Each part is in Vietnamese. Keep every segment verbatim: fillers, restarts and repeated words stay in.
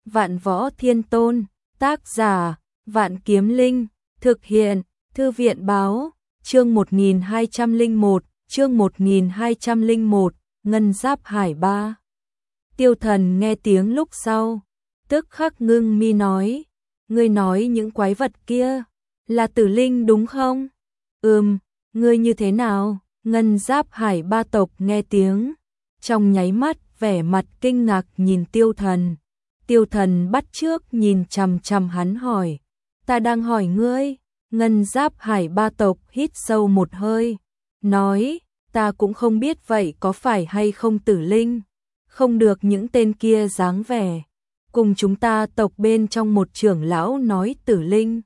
Vạn Võ Thiên Tôn, tác giả, Vạn Kiếm Linh, thực hiện, Thư viện báo, chương một nghìn hai trăm lẻ một, chương một nghìn hai trăm lẻ một, Ngân Giáp Hải ba. Tiêu Thần nghe tiếng lúc sau, tức khắc ngưng mi nói, ngươi nói những quái vật kia, là tử linh đúng không? Ừm, ngươi như thế nào? Ngân Giáp Hải ba tộc nghe tiếng, trong nháy mắt vẻ mặt kinh ngạc nhìn Tiêu Thần. Tiêu Thần bắt trước nhìn chằm chằm hắn hỏi, ta đang hỏi ngươi. Ngân Giáp Hải ba tộc hít sâu một hơi, nói, ta cũng không biết vậy có phải hay không tử linh, không được những tên kia dáng vẻ. Cùng chúng ta tộc bên trong một trưởng lão nói tử linh.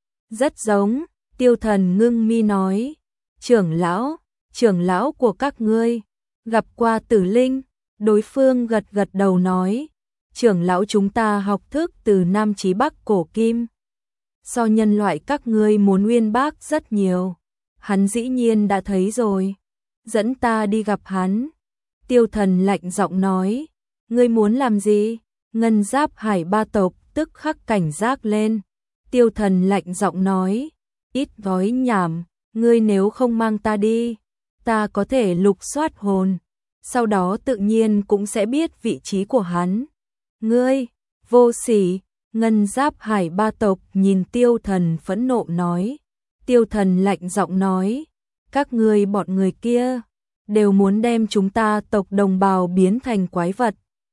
Rất giống, Tiêu Thần ngưng mi nói, trưởng lão, trưởng lão của các ngươi, gặp qua tử linh, đối phương gật gật đầu nói, trưởng lão chúng ta học thức từ Nam chí Bắc cổ kim. So nhân loại các ngươi muốn uyên bác rất nhiều, hắn dĩ nhiên đã thấy rồi, dẫn ta đi gặp hắn. Tiêu Thần lạnh giọng nói, ngươi muốn làm gì? Ngân Giáp Hải ba tộc tức khắc cảnh giác lên. Tiêu Thần lạnh giọng nói, ít nói nhảm, ngươi nếu không mang ta đi, ta có thể lục soát hồn, sau đó tự nhiên cũng sẽ biết vị trí của hắn. Ngươi, vô sỉ! Ngân Giáp Hải ba tộc nhìn Tiêu Thần phẫn nộ nói. Tiêu Thần lạnh giọng nói, các ngươi bọn người kia, đều muốn đem chúng ta tộc đồng bào biến thành quái vật.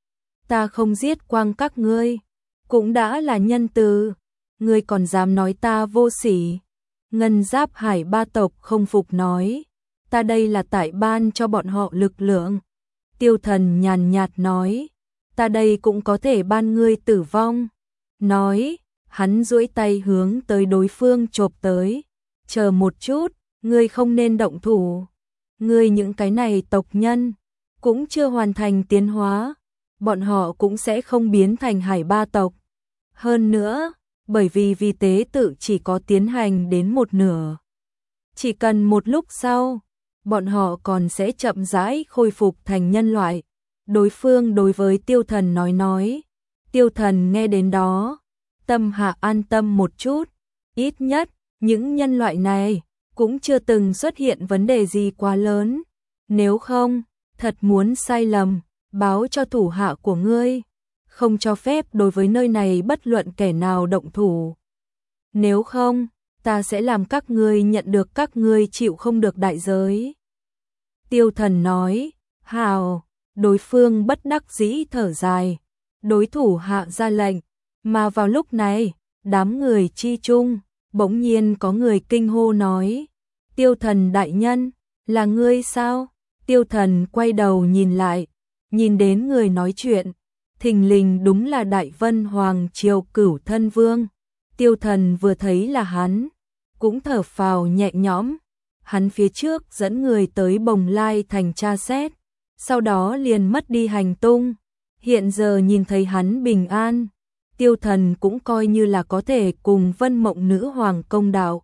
Ta không giết quang các ngươi, cũng đã là nhân từ, ngươi còn dám nói ta vô sỉ. Ngân Giáp Hải ba tộc không phục nói, ta đây là tại ban cho bọn họ lực lượng. Tiêu Thần nhàn nhạt nói, ta đây cũng có thể ban ngươi tử vong. Nói, hắn duỗi tay hướng tới đối phương chộp tới, chờ một chút, ngươi không nên động thủ. Ngươi những cái này tộc nhân, cũng chưa hoàn thành tiến hóa, bọn họ cũng sẽ không biến thành hải ba tộc. Hơn nữa, bởi vì vi tế tự chỉ có tiến hành đến một nửa. Chỉ cần một lúc sau, bọn họ còn sẽ chậm rãi khôi phục thành nhân loại. Đối phương đối với Tiêu Thần nói nói. Tiêu Thần nghe đến đó, tâm hạ an tâm một chút, ít nhất, những nhân loại này cũng chưa từng xuất hiện vấn đề gì quá lớn. Nếu không, thật muốn sai lầm, báo cho thủ hạ của ngươi, không cho phép đối với nơi này bất luận kẻ nào động thủ. Nếu không, ta sẽ làm các ngươi nhận được các ngươi chịu không được đại giới. Tiêu Thần nói, hào, đối phương bất đắc dĩ thở dài, đối thủ hạ ra lệnh, mà vào lúc này, đám người chi chung, bỗng nhiên có người kinh hô nói, Tiêu Thần đại nhân, là ngươi sao? Tiêu Thần quay đầu nhìn lại, nhìn đến người nói chuyện, thình lình đúng là Đại Vân Hoàng Triều Cửu Thân Vương. Tiêu Thần vừa thấy là hắn, cũng thở phào nhẹ nhõm, hắn phía trước dẫn người tới Bồng Lai thành tra xét, sau đó liền mất đi hành tung, hiện giờ nhìn thấy hắn bình an, Tiêu Thần cũng coi như là có thể cùng Vân Mộng Nữ Hoàng công đạo.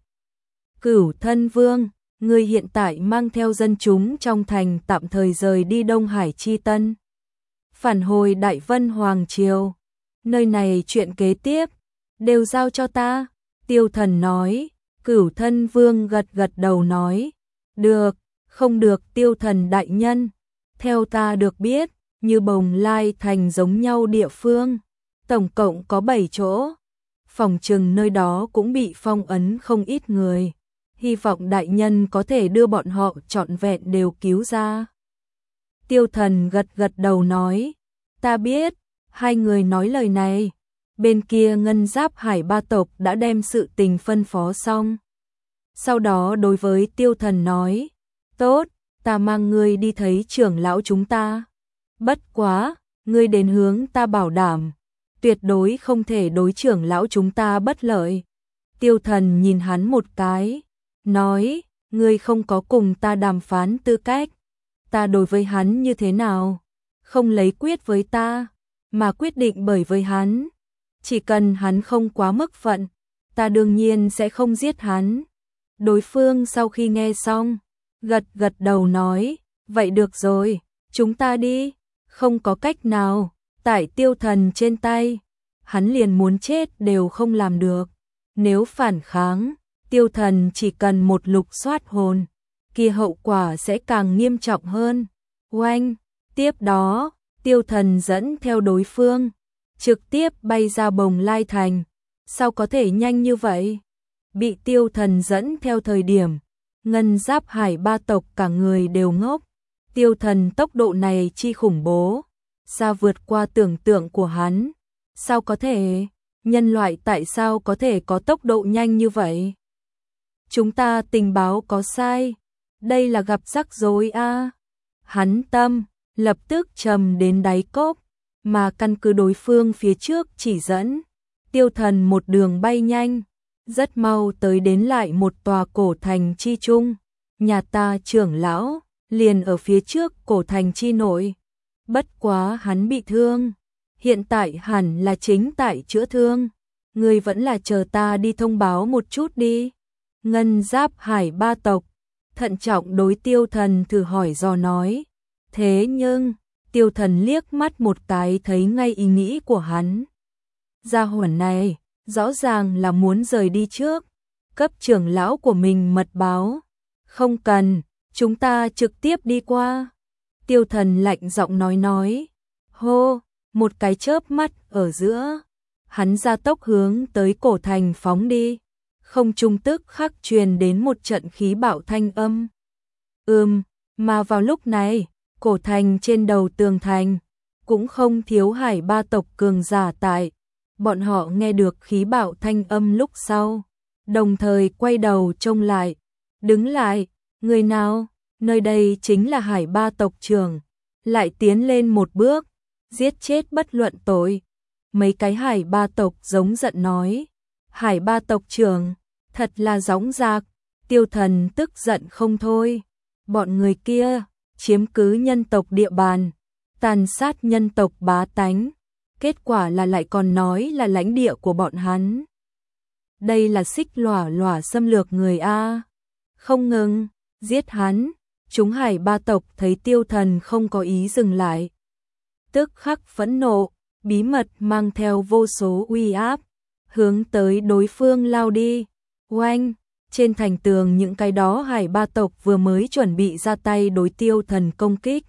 Cửu Thân Vương, ngươi hiện tại mang theo dân chúng trong thành tạm thời rời đi Đông Hải Chi Tân, phản hồi Đại Vân Hoàng Triều, nơi này chuyện kế tiếp, đều giao cho ta. Tiêu Thần nói. Cửu Thân Vương gật gật đầu nói, được, không được Tiêu Thần đại nhân, theo ta được biết, như Bồng Lai thành giống nhau địa phương, tổng cộng có bảy chỗ, phòng trừng nơi đó cũng bị phong ấn không ít người, hy vọng đại nhân có thể đưa bọn họ trọn vẹn đều cứu ra. Tiêu Thần gật gật đầu nói, ta biết. Hai người nói lời này, bên kia Ngân Giáp Hải ba tộc đã đem sự tình phân phó xong. Sau đó đối với Tiêu Thần nói, tốt, ta mang ngươi đi thấy trưởng lão chúng ta. Bất quá, ngươi đến hướng ta bảo đảm, tuyệt đối không thể đối trưởng lão chúng ta bất lợi. Tiêu Thần nhìn hắn một cái, nói, ngươi không có cùng ta đàm phán tư cách. Ta đối với hắn như thế nào? Không lấy quyết với ta, mà quyết định bởi với hắn. Chỉ cần hắn không quá mức phận, ta đương nhiên sẽ không giết hắn. Đối phương sau khi nghe xong, gật gật đầu nói, vậy được rồi, chúng ta đi. Không có cách nào, tại Tiêu Thần trên tay, hắn liền muốn chết đều không làm được. Nếu phản kháng, Tiêu Thần chỉ cần một lục soát hồn, kia hậu quả sẽ càng nghiêm trọng hơn. Oanh, tiếp đó, Tiêu Thần dẫn theo đối phương, trực tiếp bay ra Bồng Lai Thành. Sao có thể nhanh như vậy? Bị Tiêu Thần dẫn theo thời điểm, Ngân Giáp Hải ba tộc cả người đều ngốc. Tiêu Thần tốc độ này chi khủng bố, xa vượt qua tưởng tượng của hắn. Sao có thể? Nhân loại tại sao có thể có tốc độ nhanh như vậy? Chúng ta tình báo có sai, đây là gặp rắc rối a. À. Hắn tâm lập tức trầm đến đáy cốc, mà căn cứ đối phương phía trước chỉ dẫn, Tiêu Thần một đường bay nhanh, rất mau tới đến lại một tòa cổ thành chi trung. Nhà ta trưởng lão liền ở phía trước cổ thành chi nội. Bất quá hắn bị thương, hiện tại hẳn là chính tại chữa thương. Ngươi vẫn là chờ ta đi thông báo một chút đi. Ngân Giáp Hải ba tộc thận trọng đối Tiêu Thần thử hỏi dò nói. Thế nhưng, Tiêu Thần liếc mắt một cái thấy ngay ý nghĩ của hắn. Gia hỏa này, rõ ràng là muốn rời đi trước. Cấp trưởng lão của mình mật báo. Không cần, chúng ta trực tiếp đi qua. Tiêu Thần lạnh giọng nói nói. Hô, một cái chớp mắt ở giữa. Hắn ra tốc hướng tới cổ thành phóng đi. Không trung tức khắc truyền đến một trận khí bạo thanh âm. Ừm, mà vào lúc này, cổ thành trên đầu tường thành, cũng không thiếu hải ba tộc cường giả tại. Bọn họ nghe được khí bạo thanh âm lúc sau, đồng thời quay đầu trông lại. Đứng lại, người nào? Nơi đây chính là hải ba tộc trưởng. Lại tiến lên một bước, giết chết bất luận tội. Mấy cái hải ba tộc giống giận nói. Hải ba tộc trưởng, thật là dõng dạc. Tiêu Thần tức giận không thôi. Bọn người kia chiếm cứ nhân tộc địa bàn, tàn sát nhân tộc bá tánh. Kết quả là lại còn nói là lãnh địa của bọn hắn. Đây là xích lỏa lỏa xâm lược người A. Không ngừng, giết hắn. Chúng hải ba tộc thấy Tiêu Thần không có ý dừng lại. Tức khắc phẫn nộ, bí mật mang theo vô số uy áp, hướng tới đối phương lao đi. Oanh, trên thành tường những cái đó hải ba tộc vừa mới chuẩn bị ra tay đối Tiêu Thần công kích,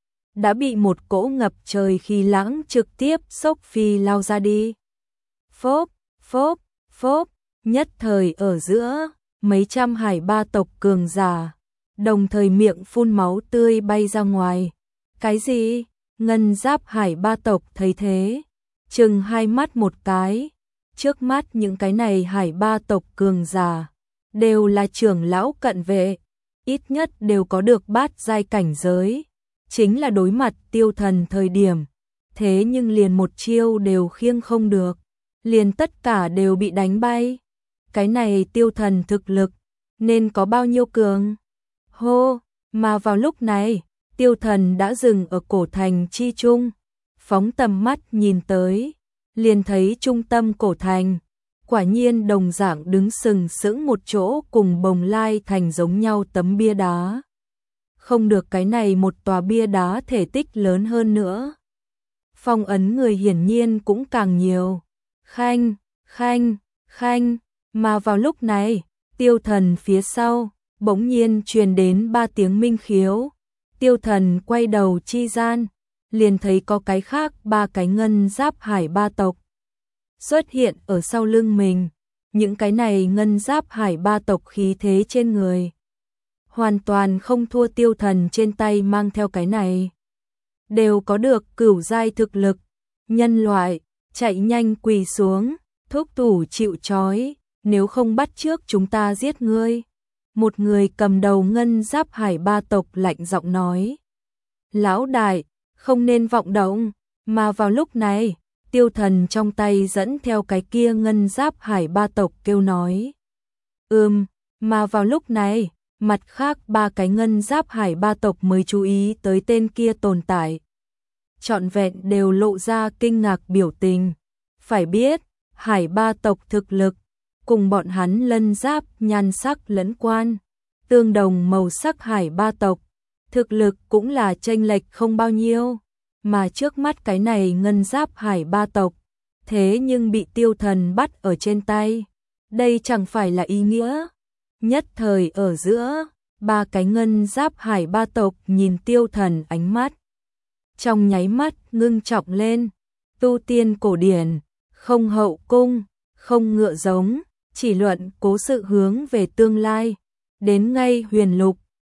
đã bị một cỗ ngập trời khí lãng trực tiếp xốc phi lao ra đi. Phốp, phốp, phốp, nhất thời ở giữa, mấy trăm hải ba tộc cường giả, đồng thời miệng phun máu tươi bay ra ngoài. Cái gì? Ngân Giáp Hải ba tộc thấy thế, chừng hai mắt một cái. Trước mắt những cái này hải ba tộc cường giả, đều là trưởng lão cận vệ, ít nhất đều có được bát giai cảnh giới. Chính là đối mặt Tiêu Thần thời điểm, thế nhưng liền một chiêu đều khiêng không được, liền tất cả đều bị đánh bay. Cái này Tiêu Thần thực lực nên có bao nhiêu cường? Hô, mà vào lúc này, Tiêu Thần đã dừng ở cổ thành chi trung, phóng tầm mắt nhìn tới, liền thấy trung tâm cổ thành, quả nhiên đồng dạng đứng sừng sững một chỗ cùng Bồng Lai Thành giống nhau tấm bia đá. Không được, cái này một tòa bia đá thể tích lớn hơn nữa. Phong ấn người hiển nhiên cũng càng nhiều. Khanh, khanh, khanh, mà vào lúc này, Tiêu Thần phía sau, bỗng nhiên truyền đến ba tiếng minh khiếu. Tiêu Thần quay đầu chi gian, liền thấy có cái khác ba cái Ngân Giáp Hải ba tộc xuất hiện ở sau lưng mình. Những cái này Ngân Giáp Hải ba tộc khí thế trên người hoàn toàn không thua Tiêu Thần trên tay mang theo cái này. Đều có được cửu giai thực lực. Nhân loại, chạy nhanh quỳ xuống, thúc thủ chịu trói, nếu không bắt trước chúng ta giết ngươi. Một người cầm đầu Ngân Giáp Hải ba tộc lạnh giọng nói. Lão đại, không nên vọng động, mà vào lúc này, Tiêu Thần trong tay dẫn theo cái kia Ngân Giáp Hải ba tộc kêu nói. Ừm, mà vào lúc này, mặt khác ba cái Ngân Giáp Hải ba tộc mới chú ý tới tên kia tồn tại. Trọn vẹn đều lộ ra kinh ngạc biểu tình. Phải biết, Hải ba tộc thực lực, cùng bọn hắn lân giáp nhan sắc lẫn quan, tương đồng màu sắc hải ba tộc, thực lực cũng là chênh lệch không bao nhiêu. Mà trước mắt cái này Ngân Giáp Hải ba tộc, thế nhưng bị Tiêu Thần bắt ở trên tay. Đây chẳng phải là ý nghĩa. Nhất thời ở giữa, ba cái ngân giáp hải ba tộc nhìn Tiêu Thần ánh mắt. Trong nháy mắt ngưng trọng lên, tu tiên cổ điển, không hậu cung, không ngựa giống, chỉ luận cố sự hướng về tương lai. Đến ngay huyền lục,